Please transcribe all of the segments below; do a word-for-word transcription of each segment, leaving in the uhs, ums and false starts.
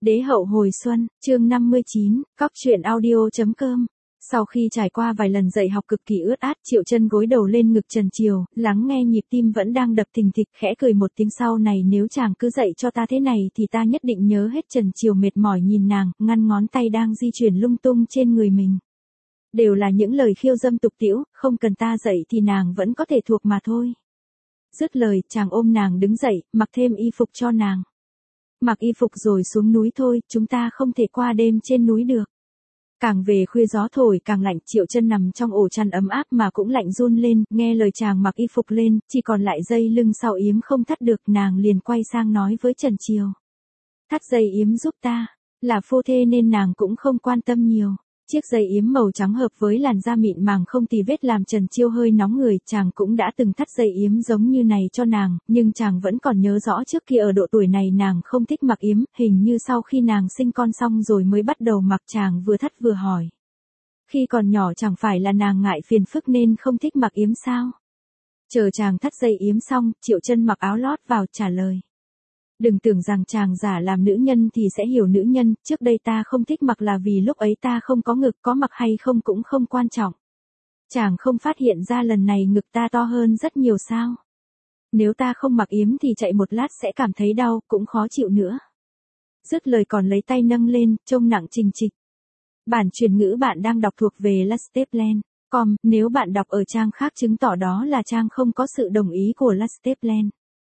Đế hậu hồi xuân, chương năm mươi chín, cóc truyện audio.com. Sau khi trải qua vài lần dạy học cực kỳ ướt át, Triệu Chân gối đầu lên ngực Trần Triều, lắng nghe nhịp tim vẫn đang đập thình thịch, khẽ cười một tiếng. Sau này nếu chàng cứ dạy cho ta thế này thì ta nhất định nhớ hết. Trần Triều mệt mỏi nhìn nàng, ngăn ngón tay đang di chuyển lung tung trên người mình. Đều là những lời khiêu dâm tục tĩu, không cần ta dạy thì nàng vẫn có thể thuộc mà thôi. Dứt lời, chàng ôm nàng đứng dậy, mặc thêm y phục cho nàng. Mặc y phục rồi xuống núi thôi, chúng ta không thể qua đêm trên núi được. Càng về khuya gió thổi càng lạnh, Triệu Chân nằm trong ổ chăn ấm áp mà cũng lạnh run lên, nghe lời chàng mặc y phục lên, chỉ còn lại dây lưng sau yếm không thắt được, nàng liền quay sang nói với Trần Triều. Thắt dây yếm giúp ta, là phu thê nên nàng cũng không quan tâm nhiều. Chiếc dây yếm màu trắng hợp với làn da mịn màng không tì vết làm Trần Triều hơi nóng người. Chàng cũng đã từng thắt dây yếm giống như này cho nàng, nhưng chàng vẫn còn nhớ rõ trước kia ở độ tuổi này nàng không thích mặc yếm, hình như sau khi nàng sinh con xong rồi mới bắt đầu mặc. Chàng vừa thắt vừa hỏi. Khi còn nhỏ chẳng phải là nàng ngại phiền phức nên không thích mặc yếm sao? Chờ chàng thắt dây yếm xong, Triệu Chân mặc áo lót vào trả lời. Đừng tưởng rằng chàng giả làm nữ nhân thì sẽ hiểu nữ nhân, trước đây ta không thích mặc là vì lúc ấy ta không có ngực, có mặc hay không cũng không quan trọng. Chàng không phát hiện ra lần này ngực ta to hơn rất nhiều sao? Nếu ta không mặc yếm thì chạy một lát sẽ cảm thấy đau, cũng khó chịu nữa. Dứt lời còn lấy tay nâng lên, trông nặng trình trịch. Bản truyền ngữ bạn đang đọc thuộc về Lasteplan chấm com, nếu bạn đọc ở trang khác chứng tỏ đó là trang không có sự đồng ý của Lasteplan.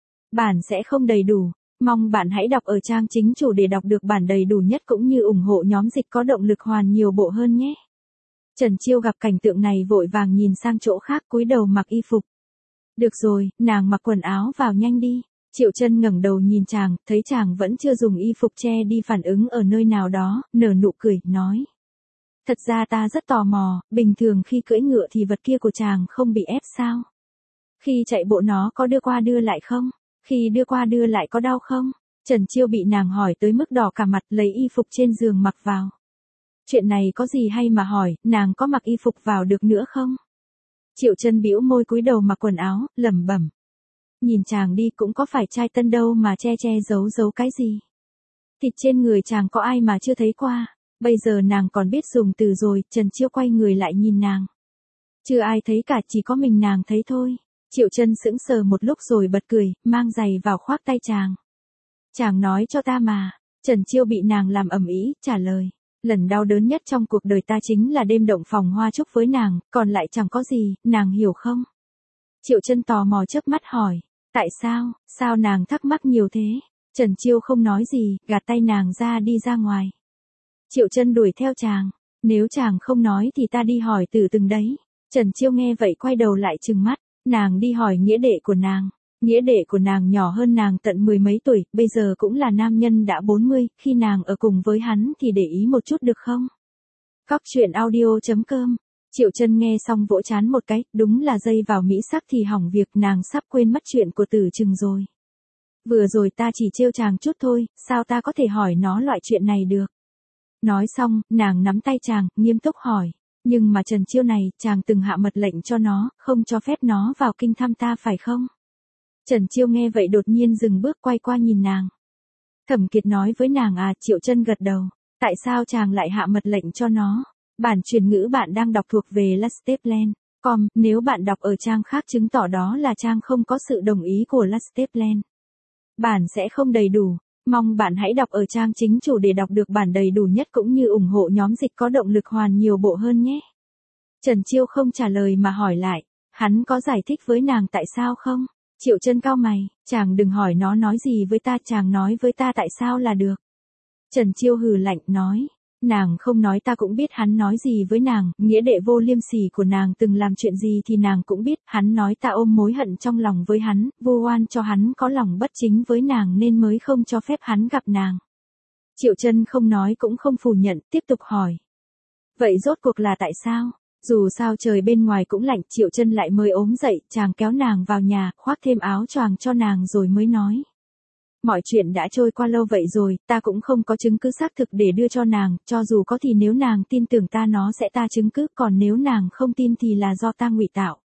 Bản sẽ không đầy đủ. Mong bạn hãy đọc ở trang chính chủ để đọc được bản đầy đủ nhất cũng như ủng hộ nhóm dịch có động lực hoàn nhiều bộ hơn nhé. Trần Triều gặp cảnh tượng này vội vàng nhìn sang chỗ khác, cúi đầu mặc y phục. Được rồi, nàng mặc quần áo vào nhanh đi. Triệu Chân ngẩng đầu nhìn chàng, thấy chàng vẫn chưa dùng y phục che đi phản ứng ở nơi nào đó, nở nụ cười, nói. Thật ra ta rất tò mò, bình thường khi cưỡi ngựa thì vật kia của chàng không bị ép sao? Khi chạy bộ nó có đưa qua đưa lại không? Khi đưa qua đưa lại có đau không? Trần Triều bị nàng hỏi tới mức đỏ cả mặt, lấy y phục trên giường mặc vào. Chuyện này có gì hay mà hỏi, nàng có mặc y phục vào được nữa không? Triệu Chân bĩu môi cúi đầu mặc quần áo, lẩm bẩm. Nhìn chàng đi cũng có phải trai tân đâu mà che che giấu giấu cái gì. Thịt trên người chàng có ai mà chưa thấy qua, bây giờ nàng còn biết dùng từ rồi. Trần Triều quay người lại nhìn nàng. Chưa ai thấy cả, chỉ có mình nàng thấy thôi. Triệu Chân sững sờ một lúc rồi bật cười, mang giày vào khoác tay chàng. Chàng nói cho ta mà. Trần Triều bị nàng làm ầm ĩ, trả lời. Lần đau đớn nhất trong cuộc đời ta chính là đêm động phòng hoa trúc với nàng, còn lại chẳng có gì, nàng hiểu không? Triệu Chân tò mò chớp mắt hỏi. Tại sao, sao nàng thắc mắc nhiều thế? Trần Triều không nói gì, gạt tay nàng ra đi ra ngoài. Triệu Chân đuổi theo chàng. Nếu chàng không nói thì ta đi hỏi từ từng đấy. Trần Triều nghe vậy quay đầu lại trừng mắt. Nàng đi hỏi nghĩa đệ của nàng. Nghĩa đệ của nàng nhỏ hơn nàng tận mười mấy tuổi, bây giờ cũng là nam nhân đã bốn mươi, khi nàng ở cùng với hắn thì để ý một chút được không? Cóc truyện audio.com. Triệu Chân nghe xong vỗ chán một cái, đúng là dây vào mỹ sắc thì hỏng việc, nàng sắp quên mất chuyện của Tử Trừng rồi. Vừa rồi ta chỉ trêu chàng chút thôi, sao ta có thể hỏi nó loại chuyện này được? Nói xong, nàng nắm tay chàng, nghiêm túc hỏi. Nhưng mà Trần Triều này, chàng từng hạ mật lệnh cho nó, không cho phép nó vào kinh thăm ta phải không? Trần Triều nghe vậy đột nhiên dừng bước quay qua nhìn nàng. Thẩm Kiệt nói với nàng à? Triệu Chân gật đầu. Tại sao chàng lại hạ mật lệnh cho nó? Bản truyền ngữ bạn đang đọc thuộc về Lasteplan chấm com, nếu bạn đọc ở trang khác chứng tỏ đó là trang không có sự đồng ý của Lasteplan. Bản sẽ không đầy đủ. Mong bạn hãy đọc ở trang chính chủ để đọc được bản đầy đủ nhất cũng như ủng hộ nhóm dịch có động lực hoàn nhiều bộ hơn nhé. Trần Triều không trả lời mà hỏi lại. Hắn có giải thích với nàng tại sao không? Triệu Chân cau mày. Chàng đừng hỏi nó nói gì với ta, chàng nói với ta tại sao là được. Trần Triều hừ lạnh nói. Nàng không nói ta cũng biết hắn nói gì với nàng, nghĩa đệ vô liêm sỉ của nàng từng làm chuyện gì thì nàng cũng biết, hắn nói ta ôm mối hận trong lòng với hắn, vu oan cho hắn có lòng bất chính với nàng nên mới không cho phép hắn gặp nàng. Triệu Chân không nói cũng không phủ nhận, tiếp tục hỏi. Vậy rốt cuộc là tại sao? Dù sao trời bên ngoài cũng lạnh, Triệu Chân lại mới ốm dậy, chàng kéo nàng vào nhà, khoác thêm áo choàng cho nàng rồi mới nói. Mọi chuyện đã trôi qua lâu vậy rồi, ta cũng không có chứng cứ xác thực để đưa cho nàng, cho dù có thì nếu nàng tin tưởng ta nó sẽ ta chứng cứ, còn nếu nàng không tin thì là do ta ngụy tạo.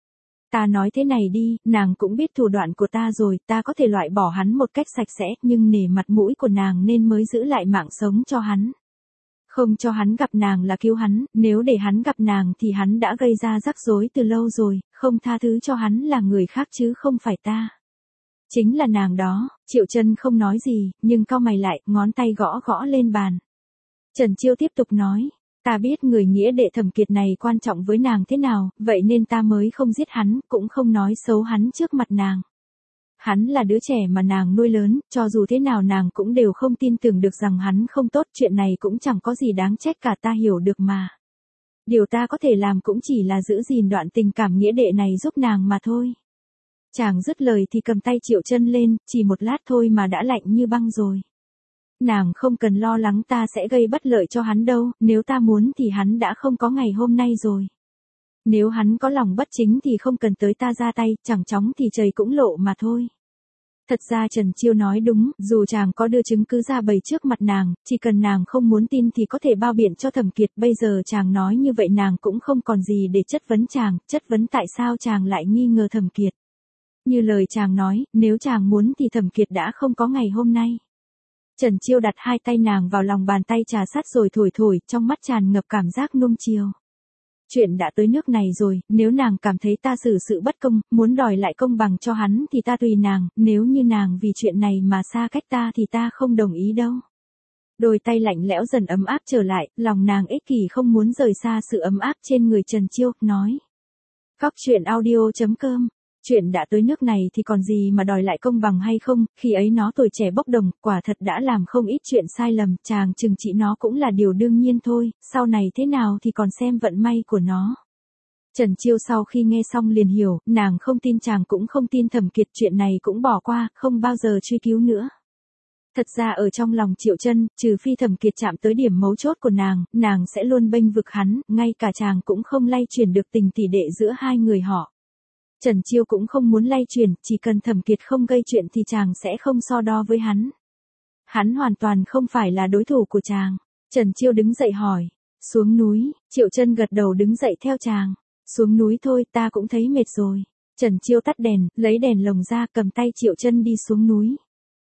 Ta nói thế này đi, nàng cũng biết thủ đoạn của ta rồi, ta có thể loại bỏ hắn một cách sạch sẽ, nhưng nể mặt mũi của nàng nên mới giữ lại mạng sống cho hắn. Không cho hắn gặp nàng là cứu hắn, nếu để hắn gặp nàng thì hắn đã gây ra rắc rối từ lâu rồi, không tha thứ cho hắn là người khác chứ không phải ta. Chính là nàng đó, Triệu Chân không nói gì, nhưng cau mày lại, ngón tay gõ gõ lên bàn. Trần Chiêu tiếp tục nói, ta biết người nghĩa đệ Thẩm Kiệt này quan trọng với nàng thế nào, vậy nên ta mới không giết hắn, cũng không nói xấu hắn trước mặt nàng. Hắn là đứa trẻ mà nàng nuôi lớn, cho dù thế nào nàng cũng đều không tin tưởng được rằng hắn không tốt, chuyện này cũng chẳng có gì đáng trách cả, ta hiểu được mà. Điều ta có thể làm cũng chỉ là giữ gìn đoạn tình cảm nghĩa đệ này giúp nàng mà thôi. Chàng dứt lời thì cầm tay Triệu Chân lên, chỉ một lát thôi mà đã lạnh như băng rồi. Nàng không cần lo lắng ta sẽ gây bất lợi cho hắn đâu, nếu ta muốn thì hắn đã không có ngày hôm nay rồi. Nếu hắn có lòng bất chính thì không cần tới ta ra tay, chẳng chóng thì trời cũng lộ mà thôi. Thật ra Trần Chiêu nói đúng, dù chàng có đưa chứng cứ ra bày trước mặt nàng, chỉ cần nàng không muốn tin thì có thể bao biện cho Thẩm Kiệt, bây giờ chàng nói như vậy nàng cũng không còn gì để chất vấn chàng, chất vấn tại sao chàng lại nghi ngờ Thẩm Kiệt. Như lời chàng nói, nếu chàng muốn thì Thẩm Kiệt đã không có ngày hôm nay. Trần Chiêu đặt hai tay nàng vào lòng bàn tay trà sát rồi thổi thổi, trong mắt tràn ngập cảm giác nuông chiều. Chuyện đã tới nước này rồi, nếu nàng cảm thấy ta xử sự bất công, muốn đòi lại công bằng cho hắn thì ta tùy nàng, nếu như nàng vì chuyện này mà xa cách ta thì ta không đồng ý đâu. Đôi tay lạnh lẽo dần ấm áp trở lại, lòng nàng ích kỷ không muốn rời xa sự ấm áp trên người Trần Chiêu, nói. Cóc truyện audio chấm com. Chuyện đã tới nước này thì còn gì mà đòi lại công bằng hay không, khi ấy nó tuổi trẻ bốc đồng, quả thật đã làm không ít chuyện sai lầm, chàng trừng trị nó cũng là điều đương nhiên thôi, sau này thế nào thì còn xem vận may của nó. Trần Chiêu sau khi nghe xong liền hiểu, nàng không tin chàng cũng không tin Thẩm Kiệt, chuyện này cũng bỏ qua, không bao giờ truy cứu nữa. Thật ra ở trong lòng Triệu Chân, trừ phi Thẩm Kiệt chạm tới điểm mấu chốt của nàng, nàng sẽ luôn bênh vực hắn, ngay cả chàng cũng không lay chuyển được tình tỷ đệ giữa hai người họ. Trần Chiêu cũng không muốn lay chuyển, chỉ cần Thẩm Kiệt không gây chuyện thì chàng sẽ không so đo với hắn. Hắn hoàn toàn không phải là đối thủ của chàng. Trần Chiêu đứng dậy hỏi, xuống núi, Triệu Chân gật đầu đứng dậy theo chàng. Xuống núi thôi, ta cũng thấy mệt rồi. Trần Chiêu tắt đèn, lấy đèn lồng ra, cầm tay Triệu Chân đi xuống núi.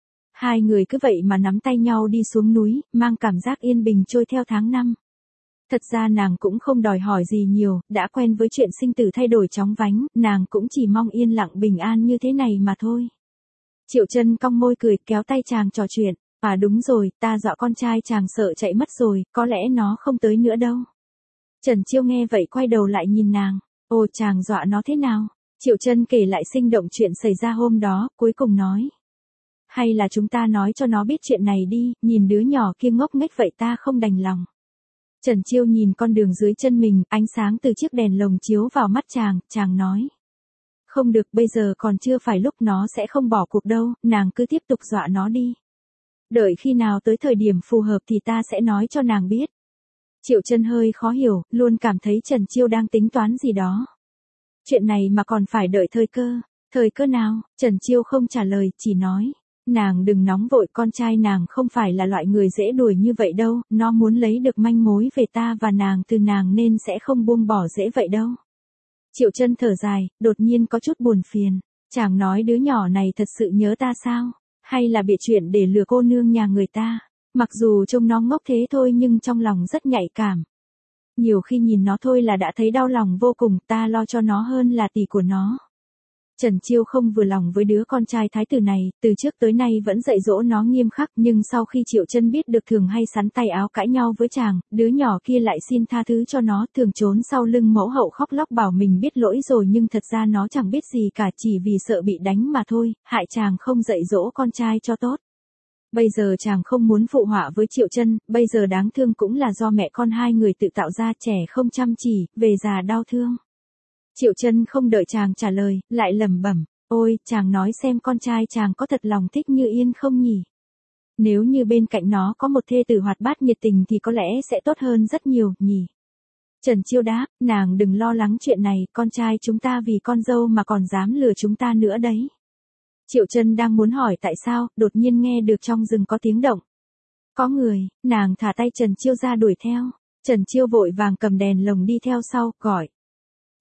Hai người cứ vậy mà nắm tay nhau đi xuống núi, mang cảm giác yên bình trôi theo tháng năm. Thật ra nàng cũng không đòi hỏi gì nhiều, đã quen với chuyện sinh tử thay đổi chóng vánh, nàng cũng chỉ mong yên lặng bình an như thế này mà thôi. Triệu Chân cong môi cười, kéo tay chàng trò chuyện, à đúng rồi, ta dọa con trai chàng sợ chạy mất rồi, có lẽ nó không tới nữa đâu. Trần Chiêu nghe vậy quay đầu lại nhìn nàng, ồ chàng dọa nó thế nào? Triệu Chân kể lại sinh động chuyện xảy ra hôm đó, cuối cùng nói. Hay là chúng ta nói cho nó biết chuyện này đi, nhìn đứa nhỏ kia ngốc nghếch vậy ta không đành lòng. Trần Chiêu nhìn con đường dưới chân mình, ánh sáng từ chiếc đèn lồng chiếu vào mắt chàng, chàng nói. Không được, bây giờ còn chưa phải lúc, nó sẽ không bỏ cuộc đâu, nàng cứ tiếp tục dọa nó đi. Đợi khi nào tới thời điểm phù hợp thì ta sẽ nói cho nàng biết. Triệu Chân hơi khó hiểu, luôn cảm thấy Trần Chiêu đang tính toán gì đó. Chuyện này mà còn phải đợi thời cơ, thời cơ nào? Trần Chiêu không trả lời, chỉ nói. Nàng đừng nóng vội, con trai nàng không phải là loại người dễ đuổi như vậy đâu, nó muốn lấy được manh mối về ta và nàng từ nàng nên sẽ không buông bỏ dễ vậy đâu. Triệu Chân thở dài, đột nhiên có chút buồn phiền, chàng nói đứa nhỏ này thật sự nhớ ta sao, hay là bịa chuyện để lừa cô nương nhà người ta, mặc dù trông nó ngốc thế thôi nhưng trong lòng rất nhạy cảm. Nhiều khi nhìn nó thôi là đã thấy đau lòng vô cùng, ta lo cho nó hơn là tỷ của nó. Trần Chiêu không vừa lòng với đứa con trai thái tử này, từ trước tới nay vẫn dạy dỗ nó nghiêm khắc, nhưng sau khi Triệu Chân biết được thường hay sắn tay áo cãi nhau với chàng, đứa nhỏ kia lại xin tha thứ cho nó, thường trốn sau lưng mẫu hậu khóc lóc bảo mình biết lỗi rồi nhưng thật ra nó chẳng biết gì cả, chỉ vì sợ bị đánh mà thôi, hại chàng không dạy dỗ con trai cho tốt. Bây giờ chàng không muốn phụ họa với Triệu Chân, bây giờ đáng thương cũng là do mẹ con hai người tự tạo ra, trẻ không chăm chỉ, về già đau thương. Triệu Chân không đợi chàng trả lời, lại lẩm bẩm, ôi, chàng nói xem con trai chàng có thật lòng thích Như Yên không nhỉ? Nếu như bên cạnh nó có một thê tử hoạt bát nhiệt tình thì có lẽ sẽ tốt hơn rất nhiều, nhỉ? Trần Chiêu đáp, nàng đừng lo lắng chuyện này, con trai chúng ta vì con dâu mà còn dám lừa chúng ta nữa đấy. Triệu Chân đang muốn hỏi tại sao, đột nhiên nghe được trong rừng có tiếng động. Có người, nàng thả tay Trần Chiêu ra đuổi theo, Trần Chiêu vội vàng cầm đèn lồng đi theo sau, gọi.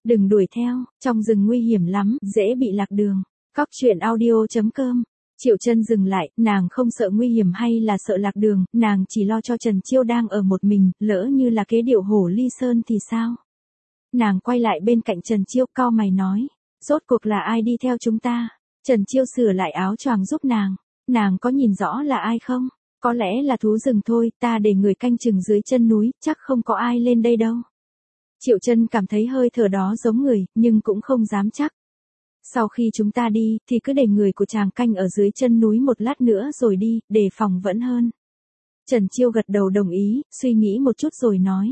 Đừng đuổi theo, trong rừng nguy hiểm lắm, dễ bị lạc đường. Cóc truyện audio.com. Triệu Chân dừng lại, nàng không sợ nguy hiểm hay là sợ lạc đường, nàng chỉ lo cho Trần Chiêu đang ở một mình, lỡ như là kế điệu hổ ly sơn thì sao? Nàng quay lại bên cạnh Trần Chiêu, cau mày nói, rốt cuộc là ai đi theo chúng ta? Trần Chiêu sửa lại áo choàng giúp nàng, nàng có nhìn rõ là ai không? Có lẽ là thú rừng thôi, ta để người canh chừng dưới chân núi, chắc không có ai lên đây đâu. Triệu Chân cảm thấy hơi thở đó giống người, nhưng cũng không dám chắc. Sau khi chúng ta đi, thì cứ để người của chàng canh ở dưới chân núi một lát nữa rồi đi, đề phòng vẫn hơn. Trần Chiêu gật đầu đồng ý, suy nghĩ một chút rồi nói.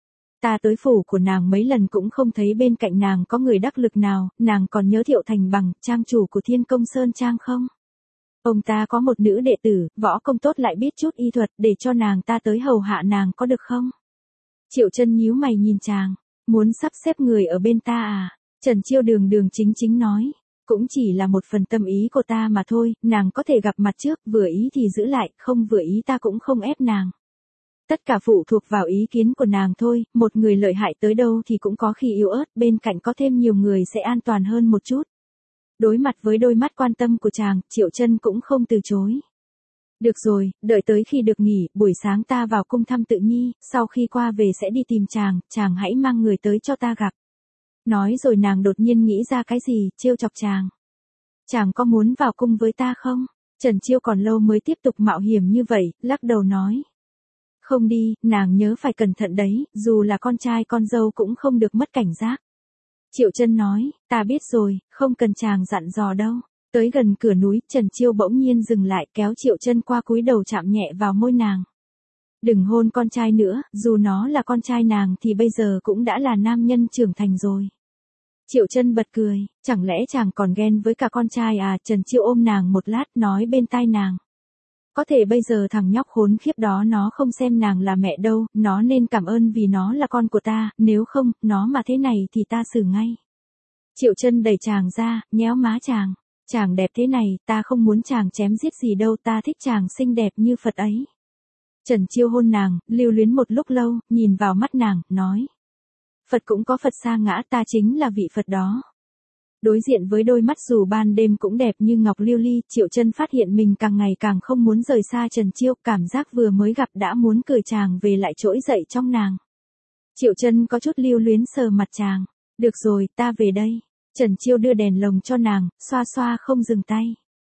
Ta tới phủ của nàng mấy lần cũng không thấy bên cạnh nàng có người đắc lực nào, nàng còn nhớ Thiệu Thành Bằng, trang chủ của Thiên Công Sơn Trang không? Ông ta có một nữ đệ tử, võ công tốt lại biết chút y thuật, để cho nàng ta tới hầu hạ nàng có được không? Triệu Chân nhíu mày nhìn chàng, muốn sắp xếp người ở bên ta à? Trần Chiêu đường đường chính chính nói, cũng chỉ là một phần tâm ý của ta mà thôi, nàng có thể gặp mặt trước, vừa ý thì giữ lại, không vừa ý ta cũng không ép nàng. Tất cả phụ thuộc vào ý kiến của nàng thôi, một người lợi hại tới đâu thì cũng có khi yếu ớt, bên cạnh có thêm nhiều người sẽ an toàn hơn một chút. Đối mặt với đôi mắt quan tâm của chàng, Triệu Chân cũng không từ chối. Được rồi, đợi tới khi được nghỉ, buổi sáng ta vào cung thăm Tự Nhi, sau khi qua về sẽ đi tìm chàng, chàng hãy mang người tới cho ta gặp. Nói rồi nàng đột nhiên nghĩ ra cái gì, trêu chọc chàng. Chàng có muốn vào cung với ta không? Trần Chiêu còn lâu mới tiếp tục mạo hiểm như vậy, lắc đầu nói. Không đi, nàng nhớ phải cẩn thận đấy, dù là con trai con dâu cũng không được mất cảnh giác. Triệu Chân nói, ta biết rồi, không cần chàng dặn dò đâu. Tới gần cửa núi, Trần Chiêu bỗng nhiên dừng lại, kéo Triệu Chân qua cúi đầu chạm nhẹ vào môi nàng. Đừng hôn con trai nữa, dù nó là con trai nàng thì bây giờ cũng đã là nam nhân trưởng thành rồi. Triệu Chân bật cười, chẳng lẽ chàng còn ghen với cả con trai à? Trần Chiêu ôm nàng một lát, nói bên tai nàng. Có thể bây giờ thằng nhóc khốn khiếp đó nó không xem nàng là mẹ đâu, nó nên cảm ơn vì nó là con của ta, nếu không, nó mà thế này thì ta xử ngay. Triệu Chân đẩy chàng ra, nhéo má chàng. Chàng đẹp thế này, ta không muốn chàng chém giết gì đâu, ta thích chàng xinh đẹp như Phật ấy. Trần Chiêu hôn nàng, lưu luyến một lúc lâu, nhìn vào mắt nàng, nói. Phật cũng có Phật sa ngã, ta chính là vị Phật đó. Đối diện với đôi mắt dù ban đêm cũng đẹp như ngọc lưu ly, Triệu Chân phát hiện mình càng ngày càng không muốn rời xa Trần Chiêu, cảm giác vừa mới gặp đã muốn cười chàng về lại trỗi dậy trong nàng. Triệu Chân có chút lưu luyến sờ mặt chàng, được rồi, ta về đây. Trần Chiêu đưa đèn lồng cho nàng, xoa xoa không dừng tay.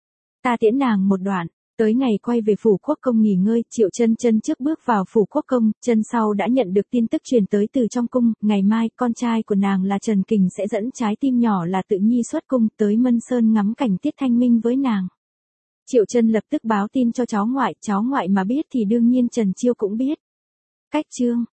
Ta tiễn nàng một đoạn. Tới ngày quay về phủ quốc công nghỉ ngơi, Triệu Chân chân trước bước vào phủ quốc công, chân sau đã nhận được tin tức truyền tới từ trong cung, ngày mai con trai của nàng là Trần Kình sẽ dẫn trái tim nhỏ là Tự Nhi xuất cung tới Mân Sơn ngắm cảnh tiết thanh minh với nàng. Triệu Chân lập tức báo tin cho cháu ngoại, cháu ngoại mà biết thì đương nhiên Trần Chiêu cũng biết. Cách chương